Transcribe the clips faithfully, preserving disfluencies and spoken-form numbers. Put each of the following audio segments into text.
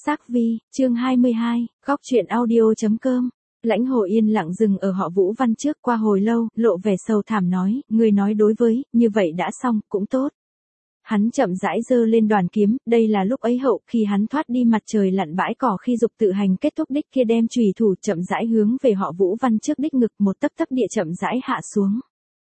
Sắc Vi, chương hai mươi hai, góc truyện audio chấm com. Lãnh Hồ yên lặng dừng ở họ Vũ Văn trước qua hồi lâu, lộ vẻ sầu thảm nói, người nói đối với, như vậy đã xong, cũng tốt. Hắn chậm rãi giơ lên đoàn kiếm, đây là lúc ấy hậu, khi hắn thoát đi mặt trời lặn bãi cỏ khi dục tự hành kết thúc đích kia đem chùy thủ chậm rãi hướng về họ Vũ Văn trước đích ngực một tấc tấc địa chậm rãi hạ xuống.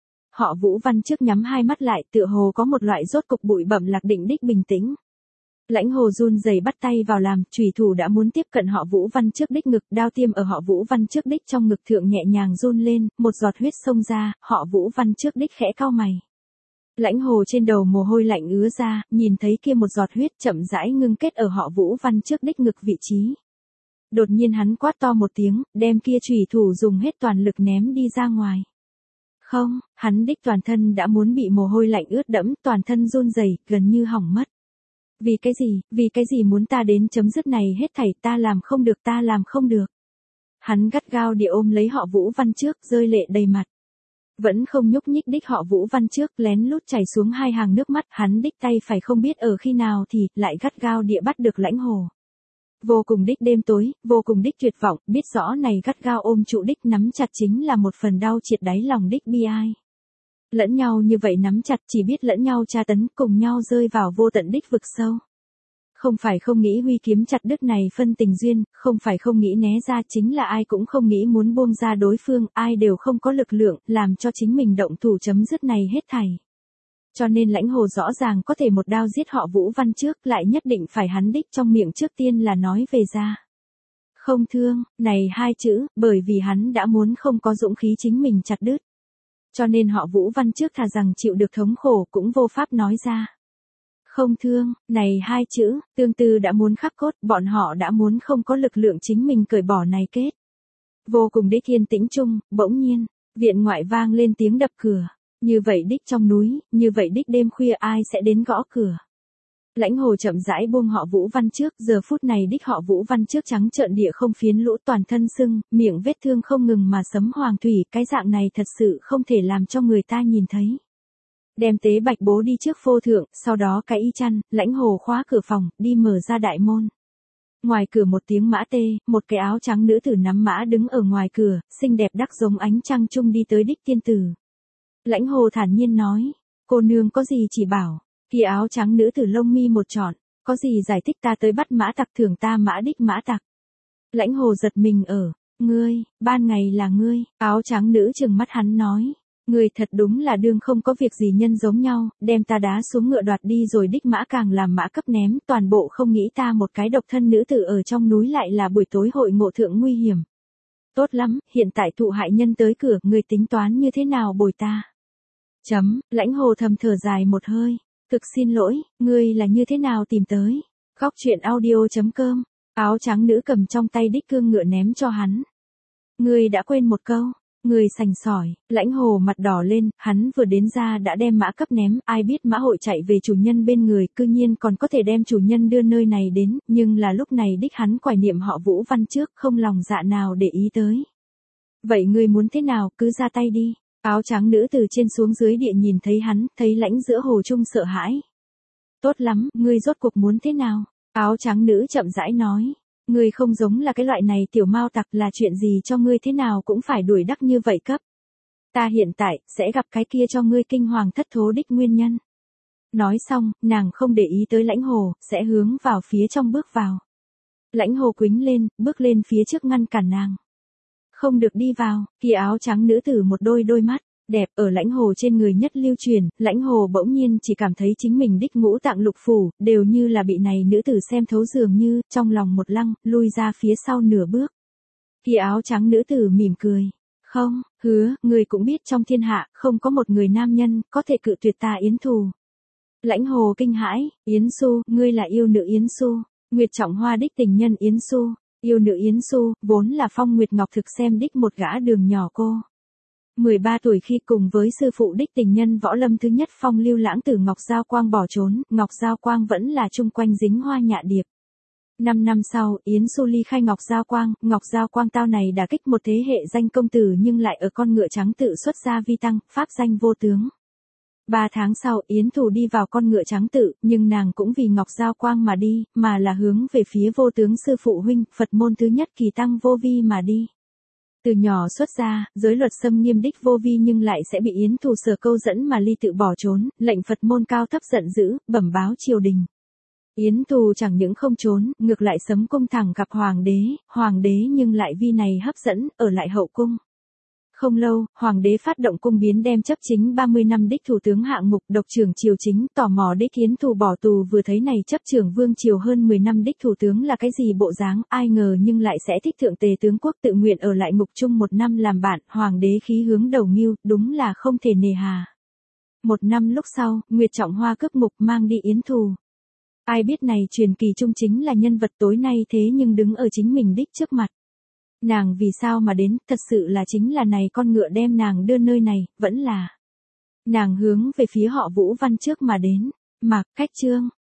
Họ Vũ Văn trước nhắm hai mắt lại, tựa hồ có một loại rốt cục bụi bặm lạc định đích bình tĩnh. Lãnh Hồ run rẩy bắt tay vào làm, chùy thủ đã muốn tiếp cận họ Vũ Văn trước đích ngực, đao tiêm ở họ Vũ Văn trước đích trong ngực thượng nhẹ nhàng run lên, một giọt huyết xông ra, họ Vũ Văn trước đích khẽ cau mày. Lãnh Hồ trên đầu mồ hôi lạnh ứa ra, nhìn thấy kia một giọt huyết chậm rãi ngưng kết ở họ Vũ Văn trước đích ngực vị trí. Đột nhiên hắn quát to một tiếng, đem kia chùy thủ dùng hết toàn lực ném đi ra ngoài. Không, hắn đích toàn thân đã muốn bị mồ hôi lạnh ướt đẫm, toàn thân run rẩy, gần như hỏng mất. Vì cái gì, vì cái gì muốn ta đến chấm dứt này hết thảy, ta làm không được, ta làm không được. Hắn gắt gao địa ôm lấy họ Vũ Văn trước, rơi lệ đầy mặt. Vẫn không nhúc nhích đích họ Vũ Văn trước, lén lút chảy xuống hai hàng nước mắt, hắn đích tay phải không biết ở khi nào thì, lại gắt gao địa bắt được Lãnh Hồ. Vô cùng đích đêm tối, vô cùng đích tuyệt vọng, biết rõ này gắt gao ôm trụ đích nắm chặt chính là một phần đau triệt đáy lòng đích bi ai. Lẫn nhau như vậy nắm chặt chỉ biết lẫn nhau tra tấn cùng nhau rơi vào vô tận đích vực sâu. Không phải không nghĩ huy kiếm chặt đứt này phân tình duyên, không phải không nghĩ né ra, chính là ai cũng không nghĩ muốn buông ra đối phương, ai đều không có lực lượng, làm cho chính mình động thủ chấm dứt này hết thảy. Cho nên Lãnh Hồ rõ ràng có thể một đao giết họ Vũ Văn trước, lại nhất định phải hắn đích trong miệng trước tiên là nói về ra. Không thương, này hai chữ, bởi vì hắn đã muốn không có dũng khí chính mình chặt đứt. Cho nên họ Vũ Văn trước thà rằng chịu được thống khổ cũng vô pháp nói ra. Không thương, này hai chữ, tương tư đã muốn khắc cốt, bọn họ đã muốn không có lực lượng chính mình cởi bỏ này kết. Vô cùng đích yên tĩnh chung, bỗng nhiên, viện ngoại vang lên tiếng đập cửa. Như vậy đích trong núi, như vậy đích đêm khuya ai sẽ đến gõ cửa. Lãnh Hồ chậm rãi buông họ Vũ Văn trước, giờ phút này đích họ Vũ Văn trước trắng trợn địa không phiến lũ, toàn thân sưng, miệng vết thương không ngừng mà sấm hoàng thủy, cái dạng này thật sự không thể làm cho người ta nhìn thấy. Đem tế bạch bố đi trước phô thượng, sau đó cái y chăn, Lãnh Hồ khóa cửa phòng, đi mở ra đại môn. Ngoài cửa một tiếng mã tê, một cái áo trắng nữ tử nắm mã đứng ở ngoài cửa, xinh đẹp đắc giống ánh trăng trung đi tới đích tiên tử. Lãnh Hồ thản nhiên nói, cô nương có gì chỉ bảo. Kia áo trắng nữ tử lông mi một trọn, có gì giải thích, ta tới bắt mã tặc, thưởng ta mã đích mã tặc. Lãnh Hồ giật mình ở, ngươi, ban ngày là ngươi, áo trắng nữ trừng mắt hắn nói, ngươi thật đúng là đương không có việc gì nhân giống nhau, đem ta đá xuống ngựa đoạt đi rồi đích mã càng làm mã cấp ném, toàn bộ không nghĩ ta một cái độc thân nữ tử ở trong núi lại là buổi tối hội ngộ thượng nguy hiểm. Tốt lắm, hiện tại thụ hại nhân tới cửa, ngươi tính toán như thế nào bồi ta? Chấm, Lãnh Hồ thầm thở dài một hơi. Thực xin lỗi, ngươi là như thế nào tìm tới? Góc truyện audio chấm com. Áo trắng nữ cầm trong tay đích cương ngựa ném cho hắn. Ngươi đã quên một câu. Ngươi sành sỏi, Lãnh Hồ mặt đỏ lên, hắn vừa đến ra đã đem mã cấp ném, ai biết mã hội chạy về chủ nhân bên người, cư nhiên còn có thể đem chủ nhân đưa nơi này đến, nhưng là lúc này đích hắn quải niệm họ Vũ Văn trước, không lòng dạ nào để ý tới. Vậy ngươi muốn thế nào, cứ ra tay đi. Áo trắng nữ từ trên xuống dưới địa nhìn thấy hắn, thấy Lãnh giữa hồ trung sợ hãi. Tốt lắm, ngươi rốt cuộc muốn thế nào? Áo trắng nữ chậm rãi nói. Ngươi không giống là cái loại này tiểu mao tặc, là chuyện gì cho ngươi thế nào cũng phải đuổi đắc như vậy cấp. Ta hiện tại, sẽ gặp cái kia cho ngươi kinh hoàng thất thố đích nguyên nhân. Nói xong, nàng không để ý tới Lãnh Hồ, sẽ hướng vào phía trong bước vào. Lãnh Hồ quính lên, bước lên phía trước ngăn cản nàng. Không được đi vào, kia áo trắng nữ tử một đôi đôi mắt, đẹp ở Lãnh Hồ trên người nhất lưu truyền, Lãnh Hồ bỗng nhiên chỉ cảm thấy chính mình đích ngũ tạng lục phủ, đều như là bị này nữ tử xem thấu dường như, trong lòng một lăng, lui ra phía sau nửa bước. Kia áo trắng nữ tử mỉm cười, không, hứa, người cũng biết trong thiên hạ, không có một người nam nhân, có thể cự tuyệt ta Yến thù. Lãnh Hồ kinh hãi, Yến Xu, ngươi là yêu nữ Yến Xu, Nguyệt Trọng Hoa đích tình nhân Yến Xu. Yêu nữ Yến Xu, vốn là Phong Nguyệt Ngọc thực xem đích một gã đường nhỏ cô. mười ba tuổi khi cùng với sư phụ đích tình nhân võ lâm thứ nhất Phong Lưu Lãng tử Ngọc Giao Quang bỏ trốn, Ngọc Giao Quang vẫn là chung quanh dính hoa nhạ điệp. Năm năm sau, Yến Xu ly khai Ngọc Giao Quang, Ngọc Giao Quang tao này đả kích một thế hệ danh công tử nhưng lại ở con ngựa trắng tự xuất ra vi tăng, pháp danh vô tướng. Ba tháng sau, Yến Thù đi vào con ngựa trắng tự, nhưng nàng cũng vì Ngọc Giao Quang mà đi, mà là hướng về phía vô tướng sư phụ huynh, Phật môn thứ nhất kỳ tăng Vô Vi mà đi. Từ nhỏ xuất gia, giới luật xâm nghiêm đích Vô Vi nhưng lại sẽ bị Yến Thù sờ câu dẫn mà ly tự bỏ trốn, lệnh Phật môn cao thấp giận dữ, bẩm báo triều đình. Yến Thù chẳng những không trốn, ngược lại sấm cung thẳng gặp hoàng đế, hoàng đế nhưng lại vì này hấp dẫn, ở lại hậu cung. Không lâu, hoàng đế phát động cung biến đem chấp chính ba mươi năm đích thủ tướng hạng mục độc trưởng triều chính, tò mò đích Yến Thù bỏ tù vừa thấy này chấp trưởng vương triều hơn mười năm đích thủ tướng là cái gì bộ dáng, ai ngờ nhưng lại sẽ thích thượng tề tướng quốc tự nguyện ở lại ngục chung một năm làm bạn, hoàng đế khí hướng đầu nghiêu, đúng là không thể nề hà. Một năm lúc sau, Nguyệt Trọng Hoa cướp ngục mang đi Yến Thù. Ai biết này truyền kỳ trung chính là nhân vật tối nay thế nhưng đứng ở chính mình đích trước mặt. Nàng vì sao mà đến, thật sự là chính là này con ngựa đem nàng đưa nơi này, vẫn là. Nàng hướng về phía họ Vũ Văn trước mà đến, Mạc Cách Trương.